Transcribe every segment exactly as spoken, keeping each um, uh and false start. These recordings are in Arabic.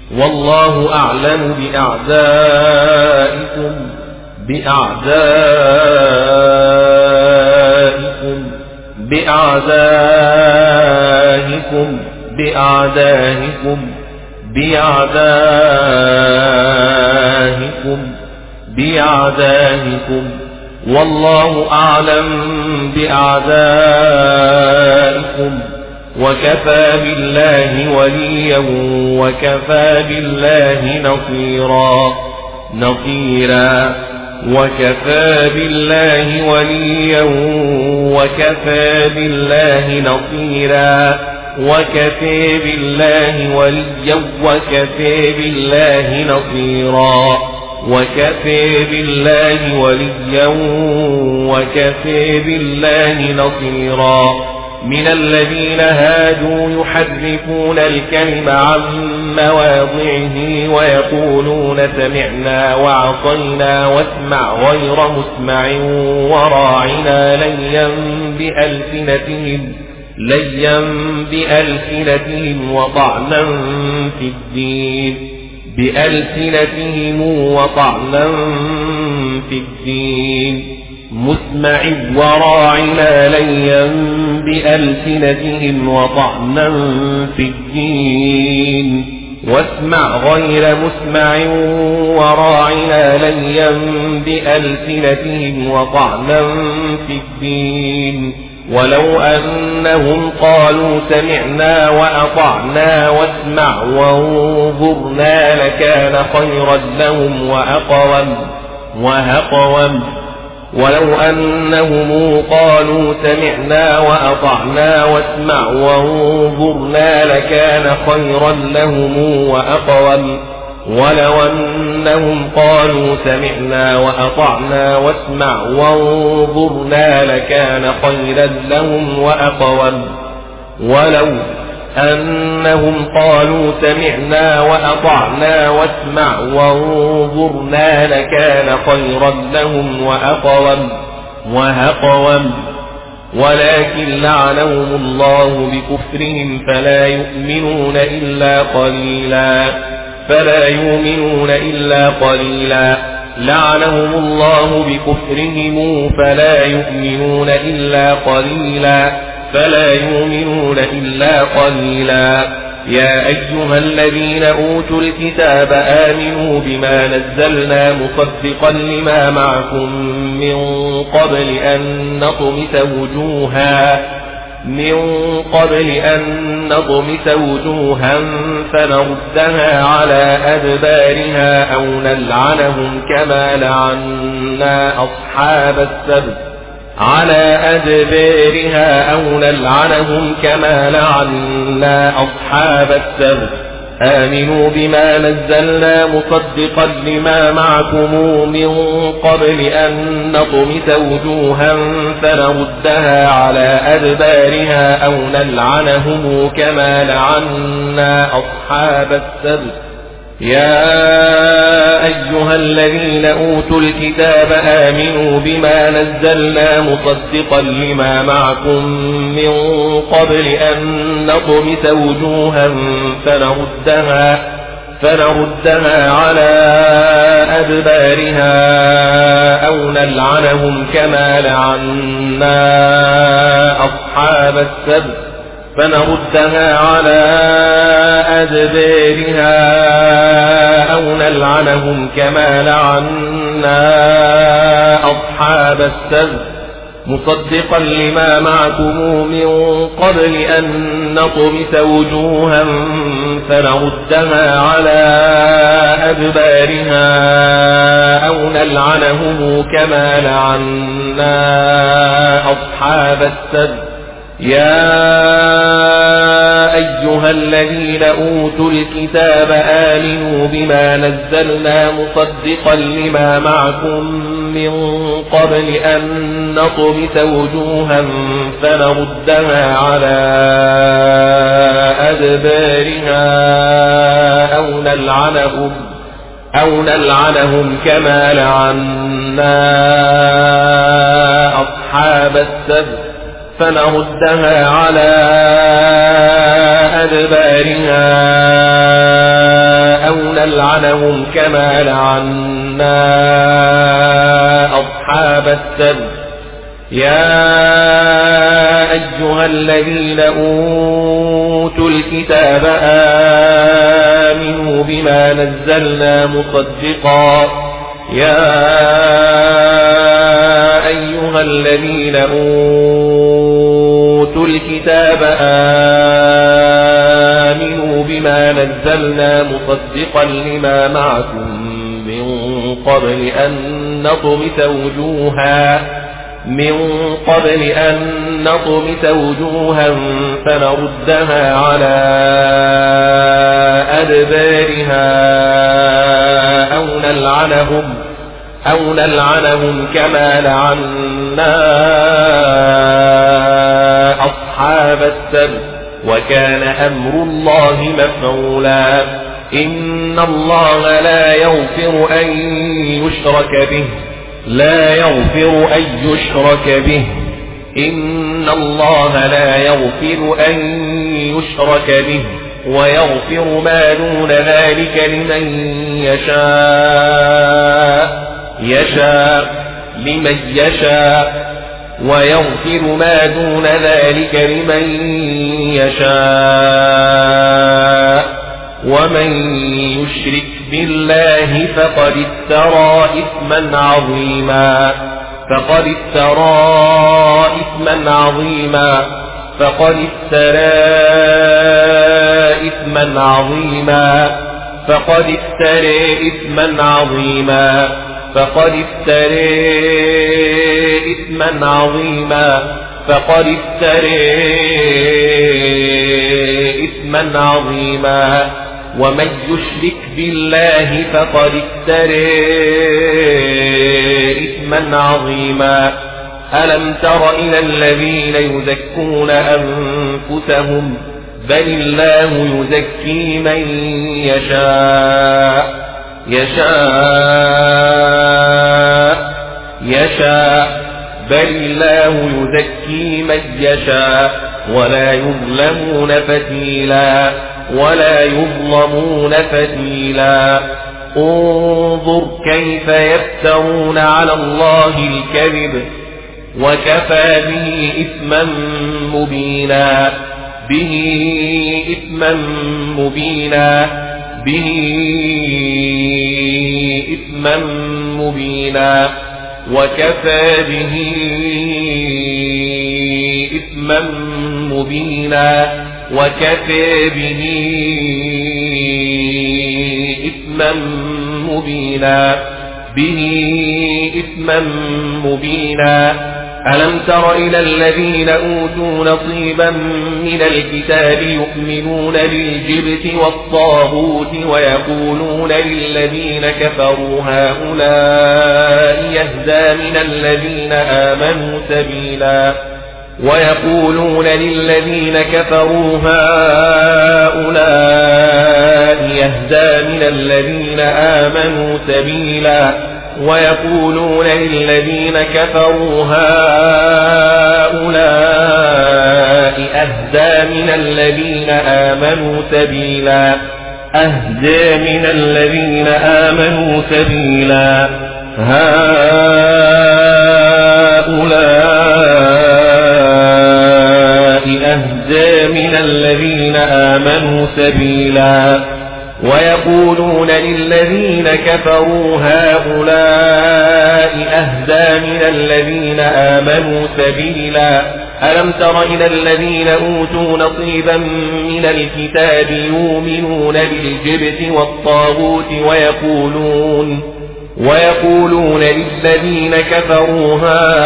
والله أعلم بأعدائكم بأعدائكم بأعدائكم بأعدائكم بأعدائكم بأعدائكم والله أعلم بأعدائكم وكفى بالله وليا وكفى بالله نصيرا نصيرا وكفى بالله وليا وكفى بالله نصيرا وكفى بالله وليا وكفى بالله نصيرا وكفى بالله وليا وكفى بالله نصيرا من الذين هادوا يحرفون الكلم عن مواضعه ويقولون سمعنا وعصينا واسمع غير مسمع وراعنا ليا بألسنتهم ليا بألسنتهم وطعنا في الدين بألسنتهم وطعنا في الدين مسمع وراعنا ليا بألسنتهم وطعنا في الدين واسمع غير مسمع وراعنا ليا بألسنتهم وطعنا في الدين ولو أنهم قالوا سمعنا وأطعنا واسمع وانظرنا لكان خيرا لهم وأقوم وأقوم ولو أنهم قالوا سمعنا وأطعنا واسمع وانظرنا لكان خيرا لهم وأقوم ولو أنهم قالوا سمعنا وأطعنا واسمع وانظرنا لكان خيرا لهم وأقوم ولو أنهم قالوا سمعنا وأطعنا واسمع وانظرنا لكان خيرا لهم وأقوم وأقوم ولكن لعنهم الله بكفرهم فلا يؤمنون إلا قليلا فلا يؤمنون إلا قليلا لعنهم الله بكفرهم فلا يؤمنون إلا قليلا فلا يؤمنون إلا قليلا يا أيها الذين أوتوا الكتاب آمنوا بما نزلنا مصدقا لما معكم من قبل أن نطمس وجوها من قبل أن نطمس وجوها فنردها على أدبارها أو نلعنهم كما لعنا أصحاب السبت على أدبارها أو نلعنهم كما لعنا أصحاب السبت آمنوا بما نزلنا مصدقا لما معكم من قبل أن نطمس وجوها فنردها على أدبارها أو نلعنهم كما لعنا أصحاب السبت يا أيها الذين أوتوا الكتاب آمنوا بما نزلنا مصدقا لما معكم من قبل أن نطمس وجوها فنردها فنردها على أدبارها أو نلعنهم كما لعنا أصحاب السبت فنردها على أدبارها أو نلعنهم كما لعنا أصحاب السبت مصدقا لما معكم من قبل أن نطمس وجوها فنردها على أدبارها أو نلعنهم كما لعنا أصحاب السبت يا أيها الذين أوتوا الكتاب آمنوا بما نزلنا مصدقا لما معكم من قبل أن نطمس وجوها فنردها على أدبارها أو نلعنهم أو نلعنهم كما لعنا أصحاب السبت فنردها على أدبارها نلعنهم كما لعنا أصحاب السبت يا أيها الذين أوتوا الكتاب آمنوا بما نزلنا مصدقا يا أيها الذين أوتوا الكتاب آمنوا بما نزلنا مصدقا لما معكم من قبل أن نطمس وجوها من قبل أن نطمس وجوها فنردها على أدبارها أو نلعنهم أو نلعنهم كما لعنا أصحاب السبت وكان أمر الله مفعولا إن الله لا يغفر أن يشرك به لا يغفر أن يشرك به إن الله لا يغفر أن يشرك به ويغفر ما دون ذلك لمن يشاء يشاء لمن يشاء ويغفر ما دون ذلك لمن يشاء ومن يشرك بالله فقد افترى إثما عظيما فقد افترى إثما عظيما فقد افترى إثما عظيما فقد افترى إثما عظيما فقد افترى إثما عظيما فقد افترى إثما عظيما ومن يشرك بالله فقد افترى إثما عظيما ألم تر إلى الذين يزكون أنفسهم بل الله يزكي من يشاء يشاء يشاء بل الله يزكي من يشاء ولا يظلمون فتيلا ولا يظلمون فتيلا انظر كيف يفترون على الله الكذب وكفى به إثما مبينا به إثما مبينا به إثما مبينا وكفى به إثما مبينا وكفى به إثما مبينا به إثما مبينا ألم تر إلى الذين أوتوا نصيبا من الكتاب يؤمنون بالجبت والطاغوت ويقولون للذين كفروا هؤلاء يهدى من الذين آمنوا سبيلا ويقولون للذين كفروا هؤلاء يهدى من الذين آمنوا سبيلا ويقولون للذين كفروا هؤلاء أهدى من الذين آمنوا سبيلا أهدى من الذين آمنوا سبيلا هؤلاء أهدى من الذين آمنوا سبيلا ويقولون للذين كفروا هؤلاء أهدى من الذين آمنوا سبيلا ألم تر إلى الذين أوتوا نصيبا من الكتاب يؤمنون بالجبت والطاغوت ويقولون ويقولون للذين كفروا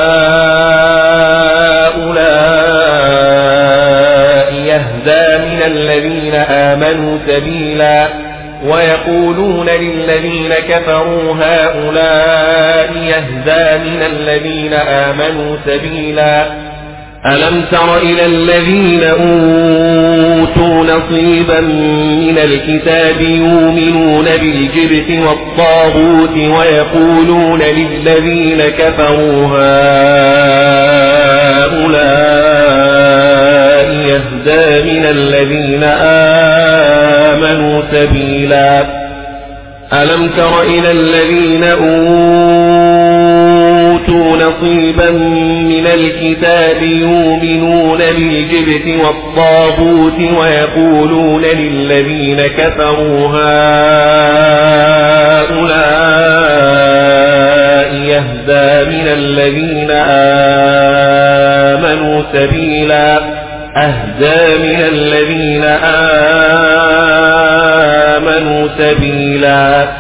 هؤلاء يهدى من الذين آمنوا سبيلا ويقولون للذين كفروا هؤلاء يهدى من الذين آمنوا سبيلا ألم تر إلى الذين أوتوا نصيبا من الكتاب يؤمنون بالجبت والطاغوت ويقولون للذين كفروا هؤلاء يهدى من الذين آمنوا سبيلا ألم تر إلى الذين أوتوا نصيبا من الكتاب يؤمنون بالجبت والطاغوت ويقولون للذين كفروا هؤلاء يهدى من الذين آمنوا سبيلا أهدى من الذين آمنوا سبيلا